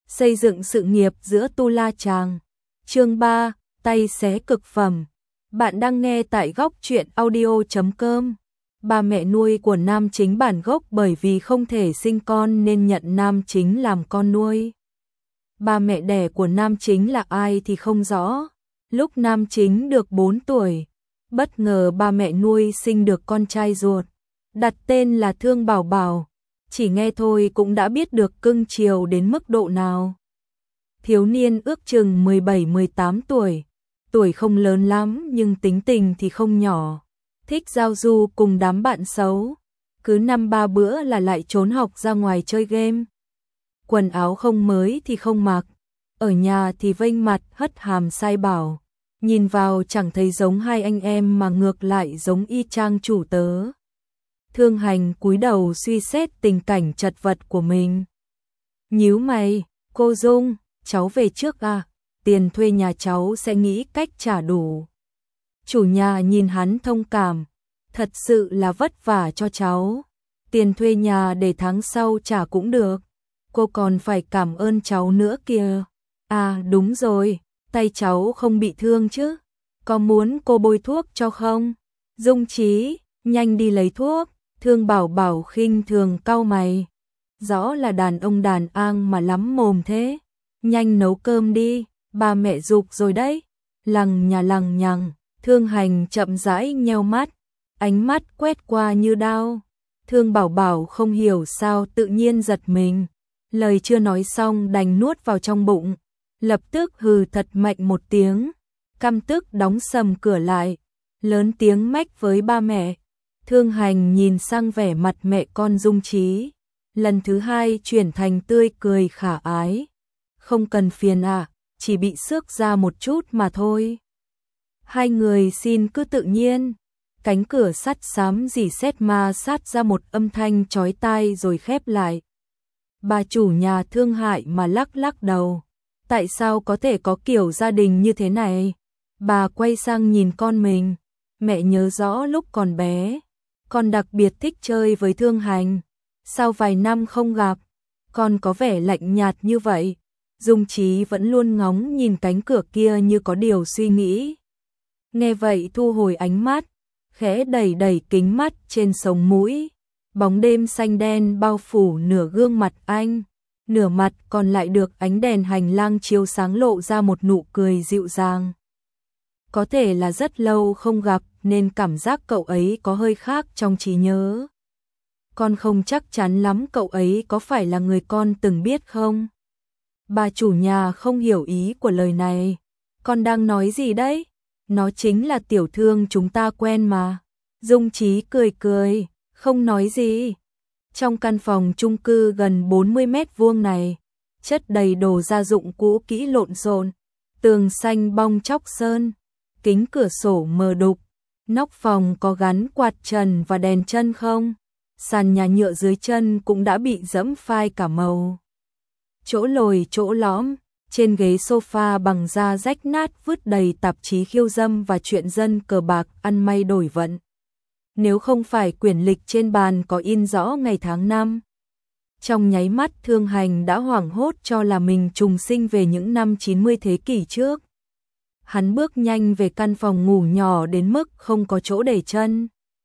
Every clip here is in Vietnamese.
Xây dựng sự nghiệp giữa Tu La Chàng. Chương 3, tay xé cực phẩm. Bạn đang nghe tại góc truyện audio.com. Ba mẹ nuôi của nam chính bản gốc bởi vì không thể sinh con nên nhận nam chính làm con nuôi. Ba mẹ đẻ của nam chính là ai thì không rõ. Lúc nam chính được 4 tuổi, bất ngờ ba mẹ nuôi sinh được con trai ruột, đặt tên là Thương Bảo Bảo. Chỉ nghe thôi cũng đã biết được cưng chiều đến mức độ nào. Thiếu niên ước chừng 17-18 tuổi, tuổi không lớn lắm nhưng tính tình thì không nhỏ, thích giao du cùng đám bạn xấu, cứ 5-3 bữa là lại trốn học ra ngoài chơi game. Quần áo không mới thì không mặc, ở nhà thì vênh mặt hất hàm sai bảo, nhìn vào chẳng thấy giống hai anh em mà ngược lại giống y chang chủ tớ. Thương Hành cúi đầu suy xét tình cảnh chật vật của mình. Nhíu mày, cô Dung, cháu về trước à, tiền thuê nhà cháu sẽ nghĩ cách trả đủ. Chủ nhà nhìn hắn thông cảm, thật sự là vất vả cho cháu, tiền thuê nhà để tháng sau trả cũng được, cô còn phải cảm ơn cháu nữa kìa. À đúng rồi, tay cháu không bị thương chứ, có muốn cô bôi thuốc cho không? Dung Chí, nhanh đi lấy thuốc. Thương Bảo Bảo khinh thường cau mày. Rõ là đàn ông đàn an mà lắm mồm thế. Nhanh nấu cơm đi, ba mẹ giục rồi đấy. Lằng nhằng, Thương Hành chậm rãi nheo mắt, ánh mắt quét qua như đao. Thương Bảo Bảo không hiểu sao tự nhiên giật mình. Lời chưa nói xong đành nuốt vào trong bụng. Lập tức hừ thật mạnh một tiếng, căm tức đóng sầm cửa lại, lớn tiếng mách với ba mẹ. Thương Hành nhìn sang vẻ mặt mẹ con Dung Chí, lần thứ hai chuyển thành tươi cười khả ái. Không cần phiền à, chỉ bị xước ra một chút mà thôi. Hai người xin cứ tự nhiên. Cánh cửa sắt xám rỉ sét ma sát ra một âm thanh chói tai rồi khép lại. Bà chủ nhà thương hại mà lắc lắc đầu. Tại sao có thể có kiểu gia đình như thế này? Bà quay sang nhìn con mình. Mẹ nhớ rõ lúc còn bé, con đặc biệt thích chơi với Thương Hành. Sau vài năm không gặp, con có vẻ lạnh nhạt như vậy. Dung Chí vẫn luôn ngóng nhìn cánh cửa kia như có điều suy nghĩ. Nghe vậy thu hồi ánh mắt, khẽ đẩy đẩy kính mắt trên sống mũi. Bóng đêm xanh đen bao phủ nửa gương mặt anh, nửa mặt còn lại được ánh đèn hành lang chiếu sáng lộ ra một nụ cười dịu dàng. Có thể là rất lâu không gặp nên cảm giác cậu ấy có hơi khác trong trí nhớ. Con không chắc chắn lắm cậu ấy có phải là người con từng biết không? Bà chủ nhà không hiểu ý của lời này. Con đang nói gì đấy? Nó chính là Tiểu Thương chúng ta quen mà. Dung Chí cười cười, không nói gì. Trong căn phòng chung cư gần 40 mét vuông này, chất đầy đồ gia dụng cũ kỹ lộn xộn, tường xanh bong chóc sơn, kính cửa sổ mờ đục, nóc phòng có gắn quạt trần và đèn chân không, sàn nhà nhựa dưới chân cũng đã bị dẫm phai cả màu. Chỗ lồi chỗ lõm, trên ghế sofa bằng da rách nát vứt đầy tạp chí khiêu dâm và truyện dân cờ bạc ăn may đổi vận. Nếu không phải quyển lịch trên bàn có in rõ ngày tháng năm. Trong nháy mắt Thương Hành đã hoảng hốt cho là mình trùng sinh về những năm 90 thế kỷ trước. Hắn bước nhanh về căn phòng ngủ nhỏ đến mức không có chỗ để chân.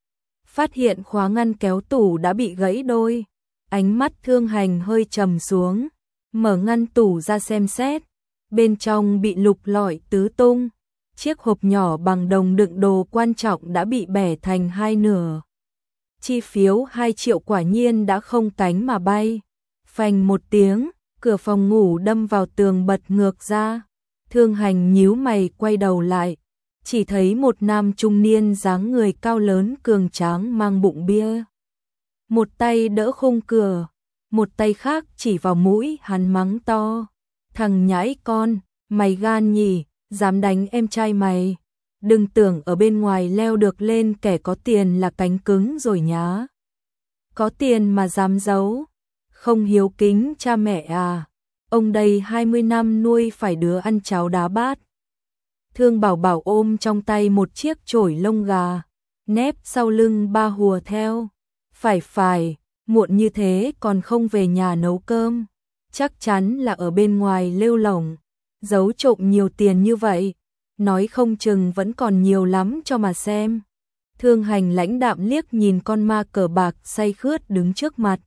Phát hiện khóa ngăn kéo tủ đã bị gãy đôi. Ánh mắt Thương Hành hơi trầm xuống, mở ngăn tủ ra xem xét. Bên trong bị lục lọi tứ tung. Chiếc hộp nhỏ bằng đồng đựng đồ quan trọng đã bị bẻ thành hai nửa. Chi phiếu 2 triệu quả nhiên đã không cánh mà bay. Phành một tiếng, cửa phòng ngủ đâm vào tường bật ngược ra. Thương Hành nhíu mày quay đầu lại, chỉ thấy một nam trung niên dáng người cao lớn cường tráng mang bụng bia. Một tay đỡ khung cửa, một tay khác chỉ vào mũi hắn mắng to. Thằng nhãi con, mày gan nhỉ, dám đánh em trai mày. Đừng tưởng ở bên ngoài leo được lên kẻ có tiền là cánh cứng rồi nhá. Có tiền mà dám giấu, không hiếu kính cha mẹ à. Ông đây 20 năm nuôi phải đứa ăn cháo đá bát. Thương Bảo Bảo ôm trong tay một chiếc chổi lông gà, nép sau lưng ba hùa theo. Phải, muộn như thế còn không về nhà nấu cơm. chắc chắn là ở bên ngoài lêu lổng, giấu trộm nhiều tiền như vậy, nói không chừng vẫn còn nhiều lắm cho mà xem. Thương Hành lãnh đạm liếc nhìn con ma cờ bạc say khướt đứng trước mặt.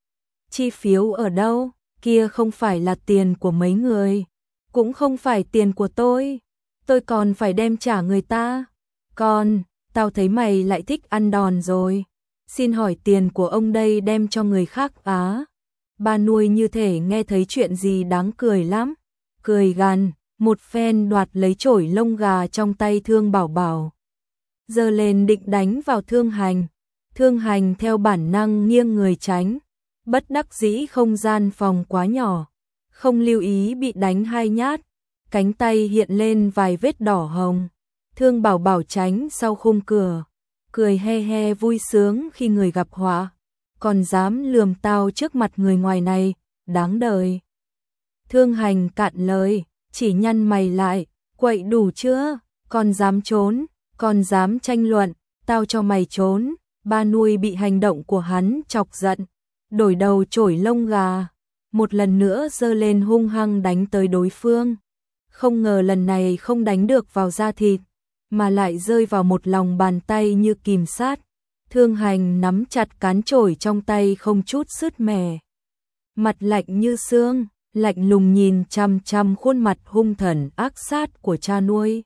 Chi phiếu ở đâu? Kia không phải là tiền của mấy người, cũng không phải tiền của tôi còn phải đem trả người ta. Còn, tao thấy mày lại thích ăn đòn rồi. Xin hỏi tiền của ông đây đem cho người khác á? Ba nuôi như thể nghe thấy chuyện gì đáng cười lắm, cười gằn, một phen đoạt lấy chổi lông gà trong tay Thương Bảo Bảo, giơ lên định đánh vào Thương Hành. Thương Hành theo bản năng nghiêng người tránh, bất đắc dĩ không gian phòng quá nhỏ, không lưu ý bị đánh 2 nhát, cánh tay hiện lên vài vết đỏ hồng. Thương Bảo Bảo tránh sau khung cửa, cười he he vui sướng khi người gặp họa, còn dám lườm tao trước mặt người ngoài này, đáng đời. Thương Hành cạn lời, chỉ nhăn mày lại, quậy đủ chưa, còn dám trốn, còn dám tranh luận, tao cho mày trốn. Ba nuôi bị hành động của hắn chọc giận, đổi đầu chổi lông gà, một lần nữa giơ lên hung hăng đánh tới đối phương. Không ngờ lần này không đánh được vào da thịt, mà lại rơi vào một lòng bàn tay như kìm sát. Thương Hành nắm chặt cán chổi trong tay không chút sứt mẻ, mặt lạnh như xương, lạnh lùng nhìn chằm chằm khuôn mặt hung thần ác sát của cha nuôi.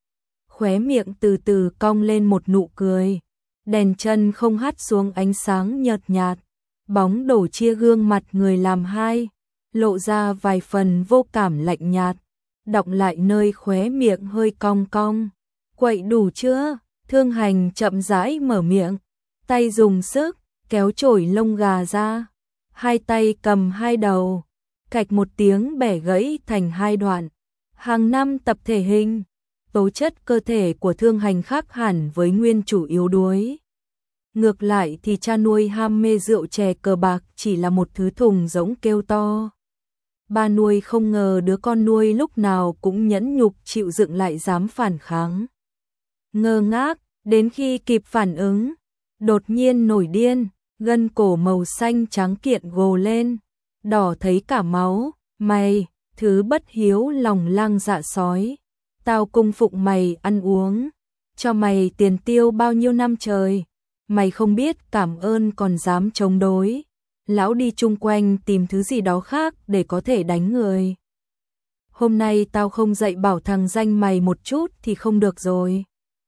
Khóe miệng từ từ cong lên một nụ cười, đèn chân không hắt xuống ánh sáng nhợt nhạt, bóng đổ chia gương mặt người làm hai, lộ ra vài phần vô cảm lạnh nhạt, đọng lại nơi khóe miệng hơi cong cong. Quậy đủ chưa? Thương Hành chậm rãi mở miệng, tay dùng sức kéo chổi lông gà ra, hai tay cầm hai đầu, cạch một tiếng bẻ gãy thành 2 đoạn. Hàng năm tập thể hình, tố chất cơ thể của Thương Hành khác hẳn với nguyên chủ yếu đuối. Ngược lại thì cha nuôi ham mê rượu chè cờ bạc chỉ là một thứ thùng rỗng kêu to. Ba nuôi không ngờ đứa con nuôi lúc nào cũng nhẫn nhục chịu dựng lại dám phản kháng. Ngơ ngác, đến khi kịp phản ứng, đột nhiên nổi điên, gân cổ màu xanh trắng kiện gồ lên, đỏ thấy cả máu. Mày, thứ bất hiếu lòng lang dạ sói, tao cung phụng mày ăn uống, cho mày tiền tiêu bao nhiêu năm trời, mày không biết cảm ơn còn dám chống đối. Lão đi chung quanh tìm thứ gì đó khác để có thể đánh người. Hôm nay tao không dạy bảo thằng danh mày một chút thì không được rồi.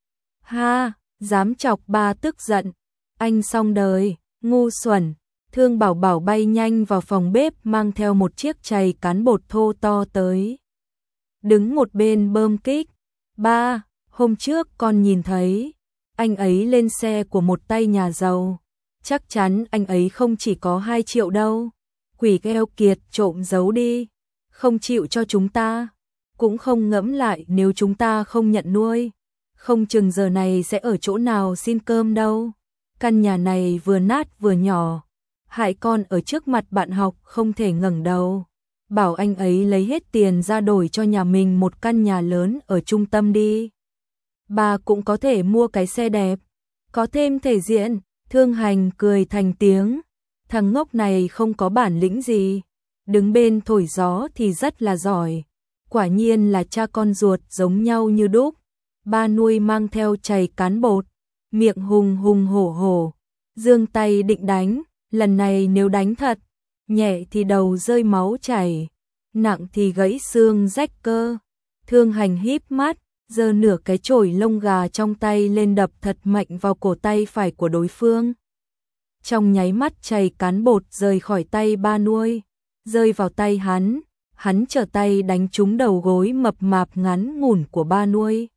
Ha, dám chọc ba tức giận, anh xong đời, ngu xuẩn. Thương Bảo Bảo bay nhanh vào phòng bếp mang theo một chiếc chày cán bột thô to tới. Đứng một bên bơm kích. Ba, hôm trước con nhìn thấy, anh ấy lên xe của một tay nhà giàu. Chắc chắn anh ấy không chỉ có 2 triệu đâu. Quỷ keo kiệt trộm giấu đi, không chịu cho chúng ta, cũng không ngẫm lại nếu chúng ta không nhận nuôi, không chừng giờ này sẽ ở chỗ nào xin cơm đâu. Căn nhà này vừa nát vừa nhỏ, hại con ở trước mặt bạn học không thể ngẩng đầu. Bảo anh ấy lấy hết tiền ra đổi cho nhà mình một căn nhà lớn ở trung tâm đi. Bà cũng có thể mua cái xe đẹp, có thêm thể diện. Thương Hành cười thành tiếng, thằng ngốc này không có bản lĩnh gì, đứng bên thổi gió thì rất là giỏi, quả nhiên là cha con ruột giống nhau như đúc. Ba nuôi mang theo chày cán bột, miệng hùng hùng hổ hổ, giương tay định đánh, lần này nếu đánh thật, nhẹ thì đầu rơi máu chảy, nặng thì gãy xương rách cơ. Thương Hành híp mắt, giơ nửa cái chổi lông gà trong tay lên đập thật mạnh vào cổ tay phải của đối phương. Trong nháy mắt chày cán bột rời khỏi tay ba nuôi, rơi vào tay hắn trở tay đánh trúng đầu gối mập mạp ngắn ngủn của ba nuôi.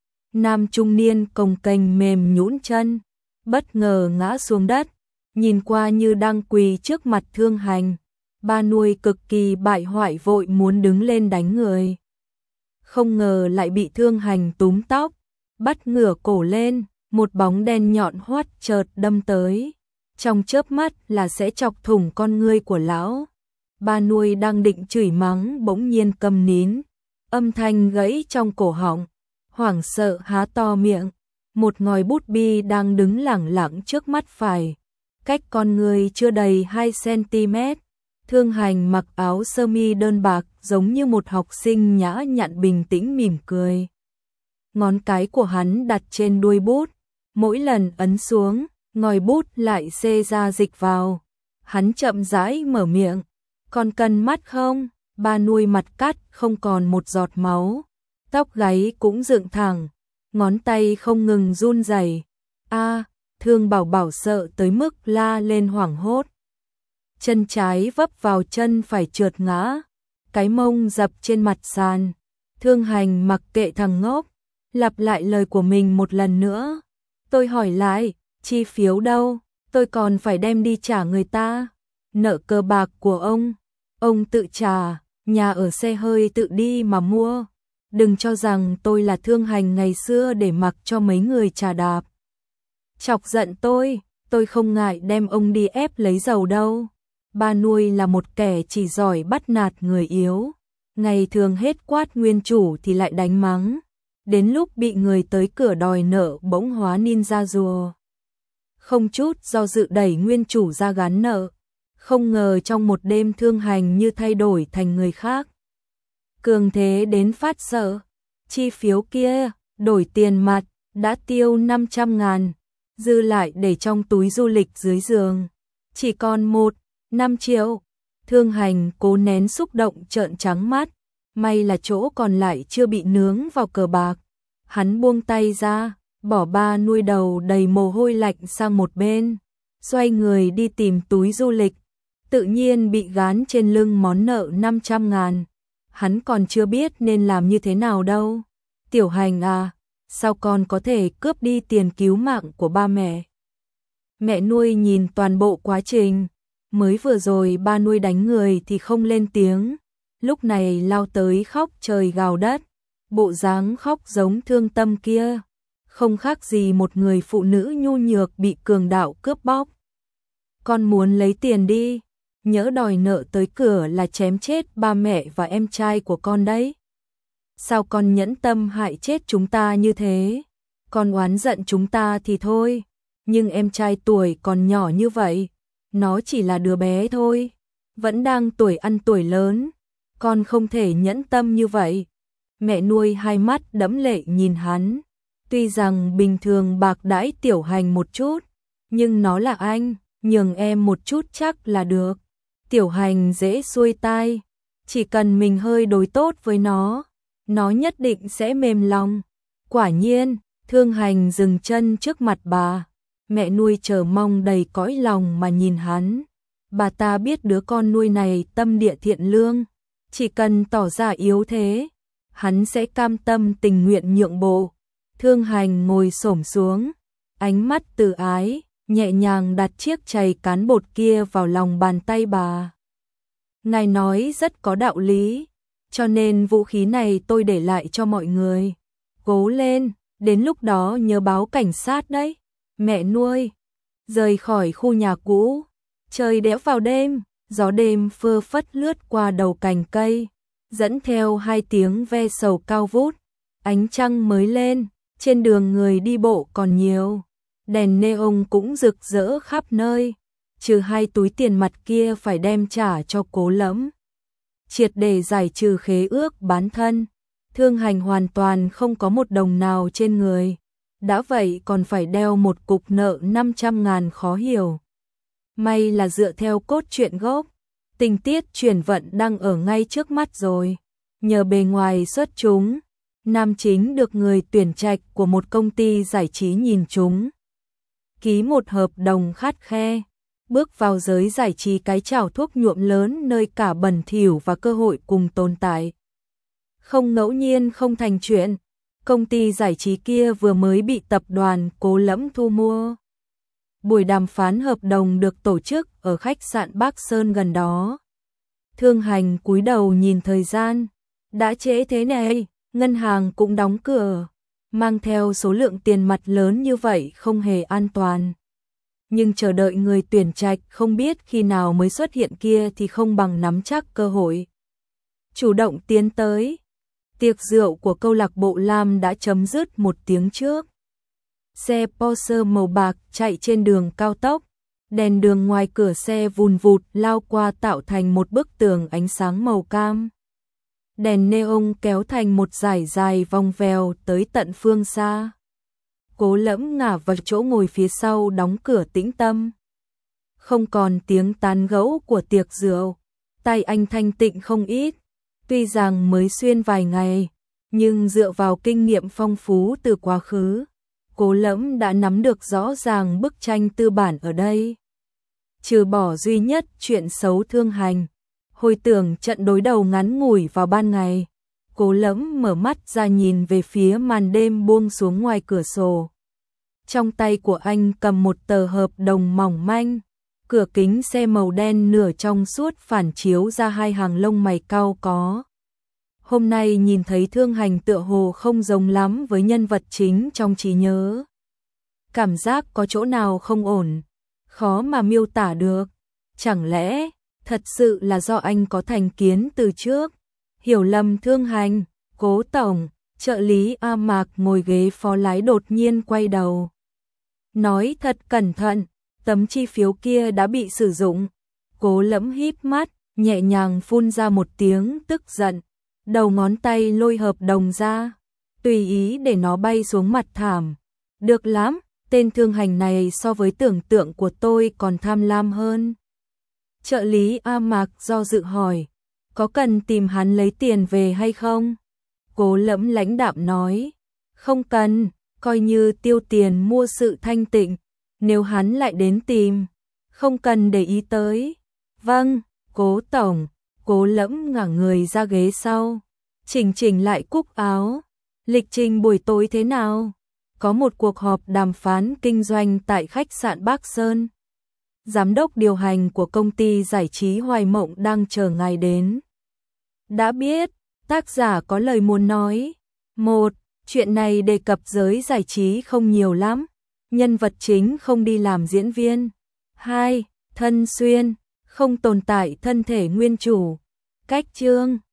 Nam trung niên cồng kềnh mềm nhũn chân, bất ngờ ngã xuống đất, nhìn qua như đang quỳ trước mặt Thương Hành. Ba nuôi cực kỳ bại hoại vội muốn đứng lên đánh người. Không ngờ lại bị Thương Hành túm tóc, bắt ngửa cổ lên, một bóng đen nhọn hoắt chợt đâm tới. Trong chớp mắt là sẽ chọc thủng con ngươi của lão. Ba nuôi đang định chửi mắng bỗng nhiên câm nín, âm thanh gãy trong cổ họng, hoảng sợ há to miệng. Một ngòi bút bi đang đứng lẳng lặng trước mắt phải, cách con người chưa đầy 2 cm, Thương Hành mặc áo sơ mi đơn bạc, giống như một học sinh nhã nhặn bình tĩnh mỉm cười. Ngón cái của hắn đặt trên đuôi bút, mỗi lần ấn xuống, ngòi bút lại xê ra dịch vào. Hắn chậm rãi mở miệng, còn cần mắt không? Ba Nuôi mặt cắt không còn một giọt máu, tóc gáy cũng dựng thẳng, ngón tay không ngừng run rẩy. A, Thương Bảo Bảo sợ tới mức la lên hoảng hốt. Chân trái vấp vào chân phải trượt ngã, cái mông dập trên mặt sàn. Thương Hành mặc kệ thằng ngốc, lặp lại lời của mình một lần nữa. Tôi hỏi lại, chi phiếu đâu? Tôi còn phải đem đi trả người ta. Nợ cờ bạc của ông tự trả, nhà ở xe hơi tự đi mà mua. Đừng cho rằng tôi là Thương Hành ngày xưa để mặc cho mấy người trà đạp. Chọc giận tôi không ngại đem ông đi ép lấy dầu đâu. Ba Nuôi là một kẻ chỉ giỏi bắt nạt người yếu, ngày thường hết quát nguyên chủ thì lại đánh mắng, đến lúc bị người tới cửa đòi nợ bỗng hóa ninja rùa. Không chút do dự đẩy nguyên chủ ra gán nợ, không ngờ trong một đêm Thương Hành như thay đổi thành người khác. Cường thế đến phát sợ, chi phiếu kia, đổi tiền mặt, đã tiêu 500.000, dư lại để trong túi du lịch dưới giường, chỉ còn 5 triệu. Thương Hành cố nén xúc động trợn trắng mắt, may là chỗ còn lại chưa bị nướng vào cờ bạc. Hắn buông tay ra, bỏ Ba Nuôi đầu đầy mồ hôi lạnh sang một bên, xoay người đi tìm túi du lịch, tự nhiên bị gán trên lưng món nợ 500.000. Hắn còn chưa biết nên làm như thế nào đâu. Tiểu Hành à, sao con có thể cướp đi tiền cứu mạng của ba mẹ? Mẹ Nuôi nhìn toàn bộ quá trình, mới vừa rồi Ba Nuôi đánh người thì không lên tiếng, lúc này lao tới khóc trời gào đất, bộ dáng khóc giống thương tâm kia, không khác gì một người phụ nữ nhu nhược bị cường đạo cướp bóc. Con muốn lấy tiền đi, nhỡ đòi nợ tới cửa là chém chết ba mẹ và em trai của con đấy. Sao con nhẫn tâm hại chết chúng ta như thế? Con oán giận chúng ta thì thôi, nhưng em trai tuổi còn nhỏ như vậy, nó chỉ là đứa bé thôi, vẫn đang tuổi ăn tuổi lớn, con không thể nhẫn tâm như vậy. Mẹ Nuôi hai mắt đẫm lệ nhìn hắn, tuy rằng bình thường bạc đãi Tiểu Hành một chút, nhưng nó là anh, nhường em một chút chắc là được. Tiểu Hành dễ xuôi tai, chỉ cần mình hơi đối tốt với nó nhất định sẽ mềm lòng. Quả nhiên, Thương Hành dừng chân trước mặt bà. Mẹ Nuôi chờ mong đầy cõi lòng mà nhìn hắn. Bà ta biết đứa con nuôi này tâm địa thiện lương, chỉ cần tỏ ra yếu thế, hắn sẽ cam tâm tình nguyện nhượng bộ. Thương Hành ngồi xổm xuống, ánh mắt từ ái, nhẹ nhàng đặt chiếc chày cán bột kia vào lòng bàn tay bà. Ngài nói rất có đạo lý, cho nên vũ khí này tôi để lại cho mọi người. Cố lên, đến lúc đó nhớ báo cảnh sát đấy. Mẹ Nuôi rời khỏi khu nhà cũ, trời đẽo vào đêm, gió đêm phơ phất lướt qua đầu cành cây, dẫn theo hai tiếng ve sầu cao vút. Ánh trăng mới lên, trên đường người đi bộ còn nhiều, đèn neon cũng rực rỡ khắp nơi, trừ hai túi tiền mặt kia phải đem trả cho Cố Lẫm. Triệt để giải trừ khế ước bán thân, Thương Hành hoàn toàn không có một đồng nào trên người, đã vậy còn phải đeo một cục nợ 500.000 khó hiểu. May là dựa theo cốt truyện gốc, tình tiết chuyển vận đang ở ngay trước mắt rồi. Nhờ bề ngoài xuất chúng, nam chính được người tuyển trạch của một công ty giải trí nhìn chúng, ký một hợp đồng khắt khe, bước vào giới giải trí cái chảo thuốc nhuộm lớn nơi cả bẩn thỉu và cơ hội cùng tồn tại. Không ngẫu nhiên không thành chuyện, công ty giải trí kia vừa mới bị tập đoàn Cố Lẫm thu mua. Buổi đàm phán hợp đồng được tổ chức ở khách sạn Bắc Sơn gần đó. Thương Hành cúi đầu nhìn thời gian, đã trễ thế này, ngân hàng cũng đóng cửa, mang theo số lượng tiền mặt lớn như vậy không hề an toàn. Nhưng chờ đợi người tuyển trạch không biết khi nào mới xuất hiện kia thì không bằng nắm chắc cơ hội. Chủ động tiến tới. Tiệc rượu của câu lạc bộ Lam đã chấm dứt một tiếng trước. Xe Porsche màu bạc chạy trên đường cao tốc, Đèn đường ngoài cửa xe vùn vụt lao qua tạo thành một bức tường ánh sáng màu cam. Đèn neon kéo thành một dải dài vòng vèo tới tận phương xa. Cố Lẫm ngả vào chỗ ngồi phía sau đóng cửa tĩnh tâm. Không còn tiếng tán gẫu của tiệc rượu, tay anh thanh tịnh không ít. Tuy rằng mới xuyên vài ngày, nhưng dựa vào kinh nghiệm phong phú từ quá khứ, Cố Lẫm đã nắm được rõ ràng bức tranh tư bản ở đây. Trừ bỏ duy nhất chuyện xấu Thương Hành, hồi tưởng trận đối đầu ngắn ngủi vào ban ngày, Cố Lẫm mở mắt ra nhìn về phía màn đêm buông xuống ngoài cửa sổ. Trong tay của anh cầm một tờ hợp đồng mỏng manh, cửa kính xe màu đen nửa trong suốt phản chiếu ra hai hàng lông mày cau có. Hôm nay nhìn thấy Thương Hành tựa hồ không giống lắm với nhân vật chính trong trí nhớ. Cảm giác có chỗ nào không ổn, khó mà miêu tả được. Chẳng lẽ thật sự là do anh có thành kiến từ trước, hiểu lầm Thương Hành? Cố tổng, trợ lý A Mạc ngồi ghế phó lái đột nhiên quay đầu. Nói thật cẩn thận, tấm chi phiếu kia đã bị sử dụng. Cố Lẫm híp mắt, nhẹ nhàng phun ra một tiếng tức giận, đầu ngón tay lôi hợp đồng ra, tùy ý để nó bay xuống mặt thảm. Được lắm, tên Thương Hành này so với tưởng tượng của tôi còn tham lam hơn. Trợ lý A Mạc do dự hỏi, có cần tìm hắn lấy tiền về hay không? Cố Lẫm lãnh đạm nói, không cần, coi như tiêu tiền mua sự thanh tịnh. Nếu hắn lại đến tìm, không cần để ý tới. Vâng, Cố tổng. Cố Lẫm ngả người ra ghế sau, chỉnh lại cúc áo. Lịch trình buổi tối thế nào? Có một cuộc họp đàm phán kinh doanh tại khách sạn Bắc Sơn. Giám đốc điều hành của công ty giải trí Hoài Mộng đang chờ ngài đến. Đã biết, tác giả có lời muốn nói. 1. Chuyện này đề cập giới giải trí không nhiều lắm. Nhân vật chính không đi làm diễn viên. 2. Thân xuyên, không tồn tại thân thể nguyên chủ. Cách chương